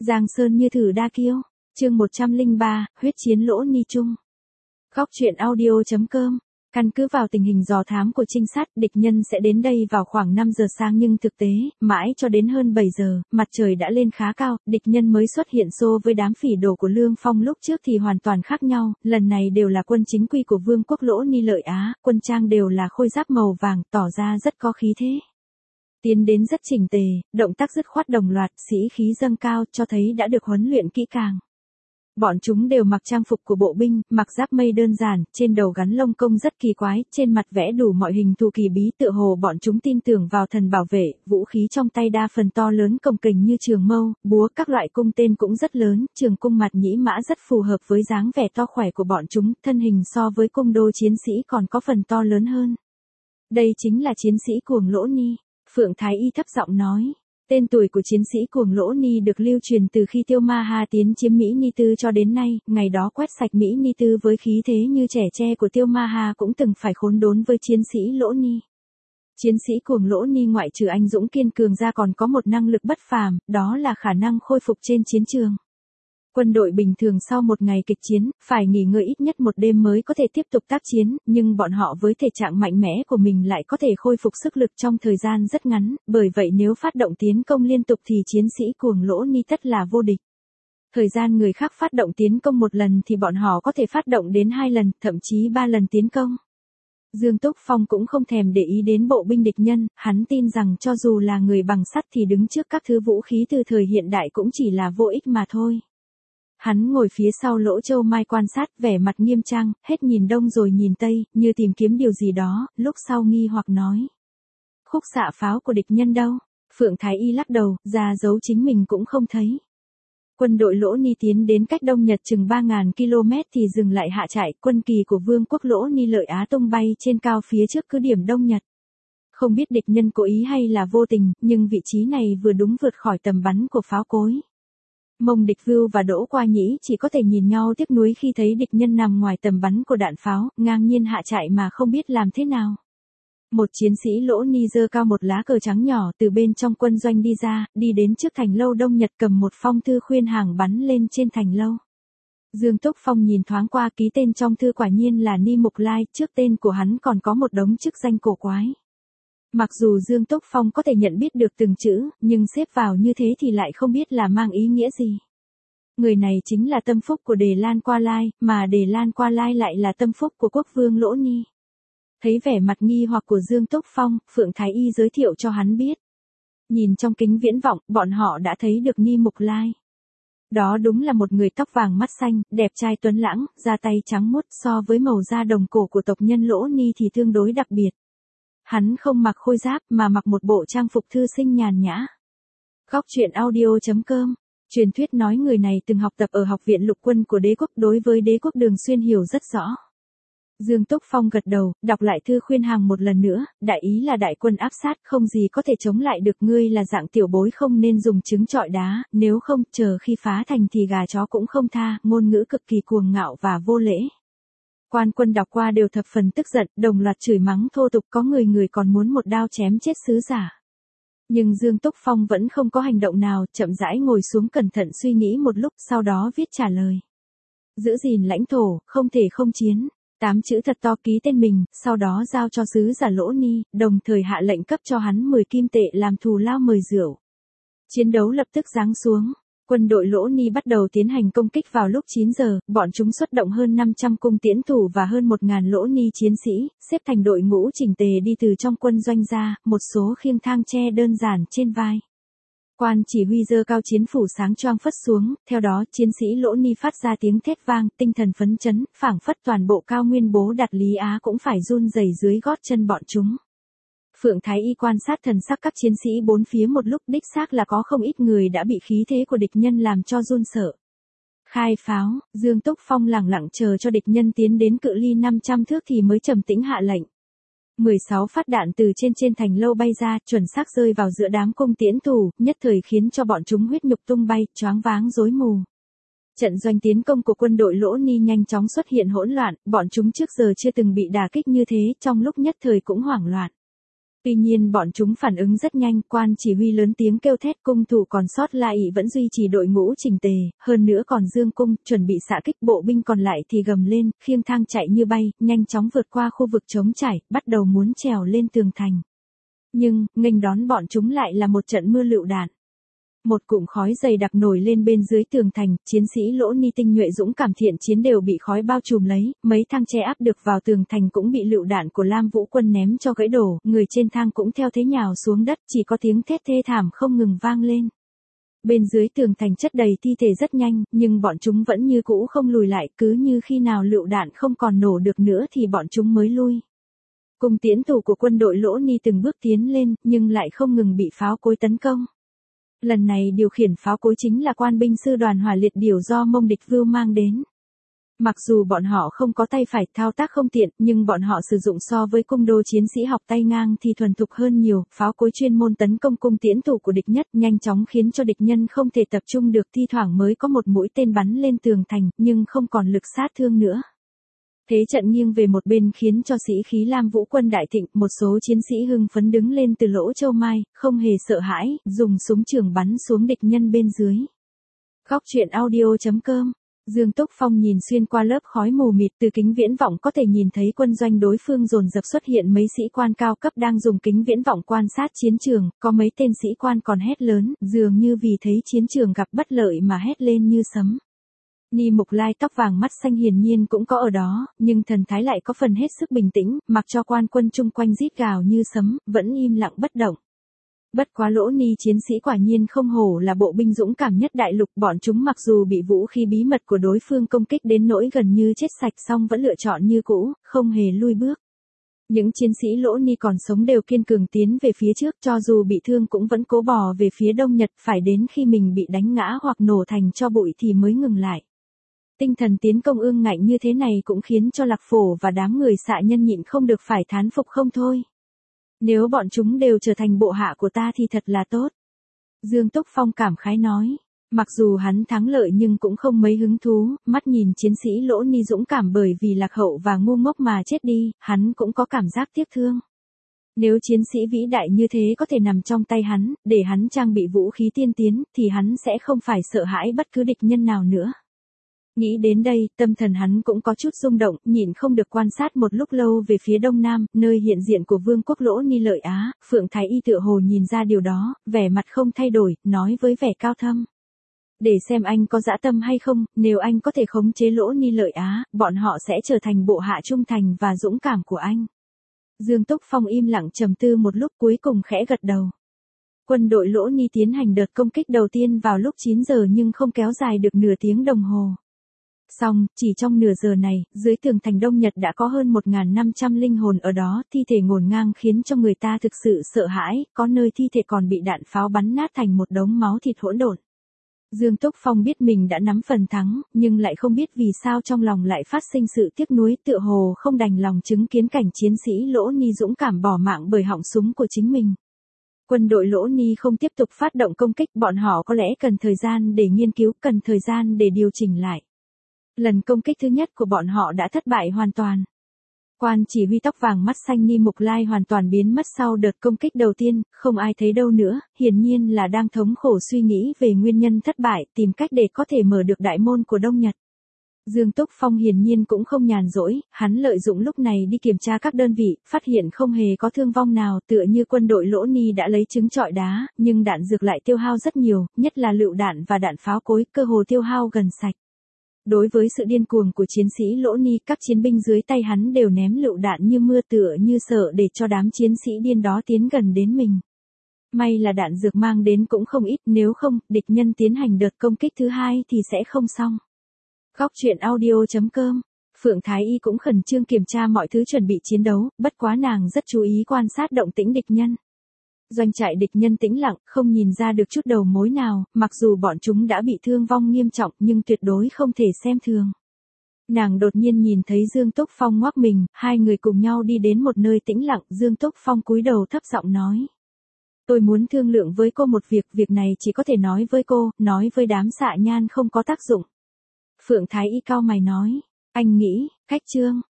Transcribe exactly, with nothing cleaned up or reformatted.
Giang Sơn như thử đa kiêu. Chương một trăm lẻ ba, huyết chiến Lỗ Ni Trung. Góc truyện audio chấm com. Căn cứ vào tình hình dò thám của trinh sát, địch nhân sẽ đến đây vào khoảng năm giờ sáng nhưng thực tế, mãi cho đến hơn bảy giờ, mặt trời đã lên khá cao, địch nhân mới xuất hiện xô với đám phỉ đồ của Lương Phong lúc trước thì hoàn toàn khác nhau, lần này đều là quân chính quy của Vương quốc Lỗ Ni Lợi Á, quân trang đều là khôi giáp màu vàng, tỏ ra rất có khí thế. Tiến đến rất chỉnh tề, động tác dứt khoát đồng loạt, sĩ khí dâng cao, cho thấy đã được huấn luyện kỹ càng. Bọn chúng đều mặc trang phục của bộ binh, mặc giáp mây đơn giản, trên đầu gắn lông công rất kỳ quái, trên mặt vẽ đủ mọi hình thù kỳ bí, tựa hồ bọn chúng tin tưởng vào thần bảo vệ, vũ khí trong tay đa phần to lớn cồng kềnh như trường mâu, búa, các loại cung tên cũng rất lớn, trường cung mặt nhĩ mã rất phù hợp với dáng vẻ to khỏe của bọn chúng, thân hình so với cung đô chiến sĩ còn có phần to lớn hơn. Đây chính là chiến sĩ cuồng Lỗ Ni, Phượng Thái Y thấp giọng nói. Tên tuổi của chiến sĩ cuồng Lỗ Ni được lưu truyền từ khi Tiêu Ma Ha tiến chiếm Mỹ Ni Tư cho đến nay, ngày đó quét sạch Mỹ Ni Tư với khí thế như trẻ tre của Tiêu Ma Ha cũng từng phải khốn đốn với chiến sĩ Lỗ Ni. Chiến sĩ cuồng Lỗ Ni ngoại trừ anh dũng kiên cường ra còn có một năng lực bất phàm, đó là khả năng khôi phục trên chiến trường. Quân đội bình thường sau một ngày kịch chiến, phải nghỉ ngơi ít nhất một đêm mới có thể tiếp tục tác chiến, nhưng bọn họ với thể trạng mạnh mẽ của mình lại có thể khôi phục sức lực trong thời gian rất ngắn, bởi vậy nếu phát động tiến công liên tục thì chiến sĩ cuồng Lỗ Ni tất là vô địch. Thời gian người khác phát động tiến công một lần thì bọn họ có thể phát động đến hai lần, thậm chí ba lần tiến công. Dương Túc Phong cũng không thèm để ý đến bộ binh địch nhân, hắn tin rằng cho dù là người bằng sắt thì đứng trước các thứ vũ khí từ thời hiện đại cũng chỉ là vô ích mà thôi. Hắn ngồi phía sau Lỗ Châu Mai quan sát, vẻ mặt nghiêm trang, hết nhìn đông rồi nhìn tây, như tìm kiếm điều gì đó, lúc sau nghi hoặc nói. Khúc xạ pháo của địch nhân đâu? Phượng Thái Y lắc đầu, ra dấu chính mình cũng không thấy. Quân đội Lỗ Ni tiến đến cách Đông Nhật chừng ba nghìn ki lô mét thì dừng lại hạ trại, quân kỳ của Vương quốc Lỗ Ni Lợi Á tung bay trên cao phía trước cứ điểm Đông Nhật. Không biết địch nhân cố ý hay là vô tình, nhưng vị trí này vừa đúng vượt khỏi tầm bắn của pháo cối. Mông Địch Vưu và Đỗ Qua Nhĩ chỉ có thể nhìn nhau tiếc nuối khi thấy địch nhân nằm ngoài tầm bắn của đạn pháo, ngang nhiên hạ trại mà không biết làm thế nào. Một chiến sĩ Lỗ Ni giơ cao một lá cờ trắng nhỏ từ bên trong quân doanh đi ra, đi đến trước thành lâu Đông Nhật cầm một phong thư khuyên hàng bắn lên trên thành lâu. Dương Túc Phong nhìn thoáng qua, ký tên trong thư quả nhiên là Ni Mục Lai, trước tên của hắn còn có một đống chức danh cổ quái. Mặc dù Dương Túc Phong có thể nhận biết được từng chữ, nhưng xếp vào như thế thì lại không biết là mang ý nghĩa gì. Người này chính là tâm phúc của Đề Lan Qua Lai, mà Đề Lan Qua Lai lại là tâm phúc của quốc vương Lỗ Ni. Thấy vẻ mặt nghi hoặc của Dương Túc Phong, Phượng Thái Y giới thiệu cho hắn biết. Nhìn trong kính viễn vọng, bọn họ đã thấy được Ni Mục Lai. Đó đúng là một người tóc vàng mắt xanh, đẹp trai tuấn lãng, da tay trắng muốt, so với màu da đồng cổ của tộc nhân Lỗ Ni thì tương đối đặc biệt. Hắn không mặc khôi giáp mà mặc một bộ trang phục thư sinh nhàn nhã. Góc truyện audio chấm com. Truyền thuyết nói người này từng học tập ở học viện lục quân của đế quốc, đối với đế quốc Đường Xuyên hiểu rất rõ. Dương Túc Phong gật đầu, đọc lại thư khuyên hàng một lần nữa, đại ý là đại quân áp sát, không gì có thể chống lại được, ngươi là dạng tiểu bối không nên dùng trứng trọi đá, nếu không, chờ khi phá thành thì gà chó cũng không tha, ngôn ngữ cực kỳ cuồng ngạo và vô lễ. Quan quân đọc qua đều thập phần tức giận, đồng loạt chửi mắng thô tục, có người người còn muốn một đao chém chết sứ giả. Nhưng Dương Túc Phong vẫn không có hành động nào, chậm rãi ngồi xuống cẩn thận suy nghĩ một lúc, sau đó viết trả lời. Giữ gìn lãnh thổ, không thể không chiến. Tám chữ thật to ký tên mình, sau đó giao cho sứ giả Lỗ Ni, đồng thời hạ lệnh cấp cho hắn mười kim tệ làm thù lao mời rượu. Chiến đấu lập tức giáng xuống. Quân đội Lỗ Ni bắt đầu tiến hành công kích vào lúc chín giờ, bọn chúng xuất động hơn năm trăm cung tiễn thủ và hơn một nghìn Lỗ Ni chiến sĩ, xếp thành đội ngũ chỉnh tề đi từ trong quân doanh ra, một số khiêng thang tre đơn giản trên vai. Quan chỉ huy giơ cao chiến phủ sáng choang phất xuống, theo đó chiến sĩ Lỗ Ni phát ra tiếng thét vang, tinh thần phấn chấn, phảng phất toàn bộ cao nguyên Bố Đạt Lý Á cũng phải run rẩy dưới gót chân bọn chúng. Phượng Thái Y quan sát thần sắc các chiến sĩ bốn phía một lúc, đích xác là có không ít người đã bị khí thế của địch nhân làm cho run sợ. Khai pháo, Dương Túc Phong lẳng lặng chờ cho địch nhân tiến đến cự ly năm trăm thước thì mới trầm tĩnh hạ lệnh. mười sáu phát đạn từ trên trên thành lâu bay ra, chuẩn xác rơi vào giữa đám cung tiễn thủ, nhất thời khiến cho bọn chúng huyết nhục tung bay, choáng váng rối mù. Trận doanh tiến công của quân đội Lỗ Ni nhanh chóng xuất hiện hỗn loạn, bọn chúng trước giờ chưa từng bị đả kích như thế, trong lúc nhất thời cũng hoảng loạn. Tuy nhiên bọn chúng phản ứng rất nhanh, quan chỉ huy lớn tiếng kêu thét, cung thủ còn sót lại vẫn duy trì đội ngũ chỉnh tề, hơn nữa còn dương cung, chuẩn bị xạ kích. Bộ binh còn lại thì gầm lên, khiêng thang chạy như bay, nhanh chóng vượt qua khu vực trống trải, bắt đầu muốn trèo lên tường thành. Nhưng, nghênh đón bọn chúng lại là một trận mưa lựu đạn. Một cụm khói dày đặc nổi lên bên dưới tường thành, chiến sĩ Lỗ Ni tinh nhuệ dũng cảm thiện chiến đều bị khói bao trùm lấy, mấy thang che áp được vào tường thành cũng bị lựu đạn của Lam Vũ quân ném cho gãy đổ, người trên thang cũng theo thế nhào xuống đất, chỉ có tiếng thét thê thảm không ngừng vang lên. Bên dưới tường thành chất đầy thi thể rất nhanh, nhưng bọn chúng vẫn như cũ không lùi lại, cứ như khi nào lựu đạn không còn nổ được nữa thì bọn chúng mới lui. Cung tiễn thủ của quân đội Lỗ Ni từng bước tiến lên, nhưng lại không ngừng bị pháo cối tấn công. Lần này điều khiển pháo cối chính là quan binh sư đoàn hỏa liệt điểu do Mông Địch Vưu mang đến. Mặc dù bọn họ không có tay phải, thao tác không tiện, nhưng bọn họ sử dụng so với cung đô chiến sĩ học tay ngang thì thuần thục hơn nhiều. Pháo cối chuyên môn tấn công cung tiễn thủ của địch nhất, nhanh chóng khiến cho địch nhân không thể tập trung được, thi thoảng mới có một mũi tên bắn lên tường thành, nhưng không còn lực sát thương nữa. Thế trận nghiêng về một bên khiến cho sĩ khí Lam Vũ quân đại thịnh, một số chiến sĩ hưng phấn đứng lên từ lỗ châu mai, không hề sợ hãi, dùng súng trường bắn xuống địch nhân bên dưới. Góc truyện audio chấm com. Dương Túc Phong nhìn xuyên qua lớp khói mù mịt, từ kính viễn vọng có thể nhìn thấy quân doanh đối phương dồn dập xuất hiện mấy sĩ quan cao cấp đang dùng kính viễn vọng quan sát chiến trường, có mấy tên sĩ quan còn hét lớn, dường như vì thấy chiến trường gặp bất lợi mà hét lên như sấm. Ni Mục Lai tóc vàng mắt xanh hiển nhiên cũng có ở đó, nhưng thần thái lại có phần hết sức bình tĩnh, mặc cho quan quân chung quanh rít gào như sấm, vẫn im lặng bất động. Bất quá Lỗ Ni chiến sĩ quả nhiên không hổ là bộ binh dũng cảm nhất đại lục, bọn chúng mặc dù bị vũ khí bí mật của đối phương công kích đến nỗi gần như chết sạch song vẫn lựa chọn như cũ, không hề lui bước. Những chiến sĩ Lỗ Ni còn sống đều kiên cường tiến về phía trước, cho dù bị thương cũng vẫn cố bò về phía Đông Nhật, phải đến khi mình bị đánh ngã hoặc nổ thành tro bụi thì mới ngừng lại. Tinh thần tiến công ương ngạnh như thế này cũng khiến cho Lạc Phổ và đám người xạ nhân nhịn không được phải thán phục không thôi. Nếu bọn chúng đều trở thành bộ hạ của ta thì thật là tốt. Dương Túc Phong cảm khái nói. Mặc dù hắn thắng lợi nhưng cũng không mấy hứng thú, mắt nhìn chiến sĩ Lỗ Ni dũng cảm bởi vì lạc hậu và ngu ngốc mà chết đi, hắn cũng có cảm giác tiếc thương. Nếu chiến sĩ vĩ đại như thế có thể nằm trong tay hắn, để hắn trang bị vũ khí tiên tiến, thì hắn sẽ không phải sợ hãi bất cứ địch nhân nào nữa. Nghĩ đến đây, tâm thần hắn cũng có chút rung động, nhìn không được quan sát một lúc lâu về phía đông nam, nơi hiện diện của vương quốc Lỗ Ni Lợi Á. Phượng Thái Y tựa hồ nhìn ra điều đó, vẻ mặt không thay đổi, nói với vẻ cao thâm. Để xem anh có dã tâm hay không, nếu anh có thể khống chế Lỗ Ni Lợi Á, bọn họ sẽ trở thành bộ hạ trung thành và dũng cảm của anh. Dương Túc Phong im lặng trầm tư một lúc cuối cùng khẽ gật đầu. Quân đội Lỗ Ni tiến hành đợt công kích đầu tiên vào lúc chín giờ nhưng không kéo dài được nửa tiếng đồng hồ. Xong, chỉ trong nửa giờ này, dưới tường thành Đông Nhật đã có hơn một nghìn năm trăm linh hồn ở đó, thi thể ngổn ngang khiến cho người ta thực sự sợ hãi, có nơi thi thể còn bị đạn pháo bắn nát thành một đống máu thịt hỗn độn. Dương Túc Phong biết mình đã nắm phần thắng, nhưng lại không biết vì sao trong lòng lại phát sinh sự tiếc nuối, tựa hồ không đành lòng chứng kiến cảnh chiến sĩ Lỗ Ni dũng cảm bỏ mạng bởi họng súng của chính mình. Quân đội Lỗ Ni không tiếp tục phát động công kích, bọn họ có lẽ cần thời gian để nghiên cứu, cần thời gian để điều chỉnh lại. Lần công kích thứ nhất của bọn họ đã thất bại hoàn toàn. Quan chỉ huy tóc vàng mắt xanh Ni Mục Lai hoàn toàn biến mất sau đợt công kích đầu tiên, không ai thấy đâu nữa, hiển nhiên là đang thống khổ suy nghĩ về nguyên nhân thất bại, tìm cách để có thể mở được đại môn của Đông Nhật. Dương Túc Phong hiển nhiên cũng không nhàn rỗi, hắn lợi dụng lúc này đi kiểm tra các đơn vị, phát hiện không hề có thương vong nào, tựa như quân đội Lỗ Ni đã lấy trứng trọi đá, nhưng đạn dược lại tiêu hao rất nhiều, nhất là lựu đạn và đạn pháo cối, cơ hồ tiêu hao gần sạch. Đối với sự điên cuồng của chiến sĩ Lỗ Ni, các chiến binh dưới tay hắn đều ném lựu đạn như mưa tựa như sợ để cho đám chiến sĩ điên đó tiến gần đến mình. May là đạn dược mang đến cũng không ít, nếu không, địch nhân tiến hành đợt công kích thứ hai thì sẽ không xong. Góc truyện audio chấm com. Phượng Thái Y cũng khẩn trương kiểm tra mọi thứ chuẩn bị chiến đấu, bất quá nàng rất chú ý quan sát động tĩnh địch nhân. Doanh trại địch nhân tĩnh lặng, không nhìn ra được chút đầu mối nào, mặc dù bọn chúng đã bị thương vong nghiêm trọng nhưng tuyệt đối không thể xem thường. Nàng đột nhiên nhìn thấy Dương Túc Phong ngoác mình, hai người cùng nhau đi đến một nơi tĩnh lặng, Dương Túc Phong cúi đầu thấp giọng nói. Tôi muốn thương lượng với cô một việc, việc này chỉ có thể nói với cô, nói với đám xạ nhan không có tác dụng. Phượng Thái Y cau mày nói, anh nghĩ, cách trương,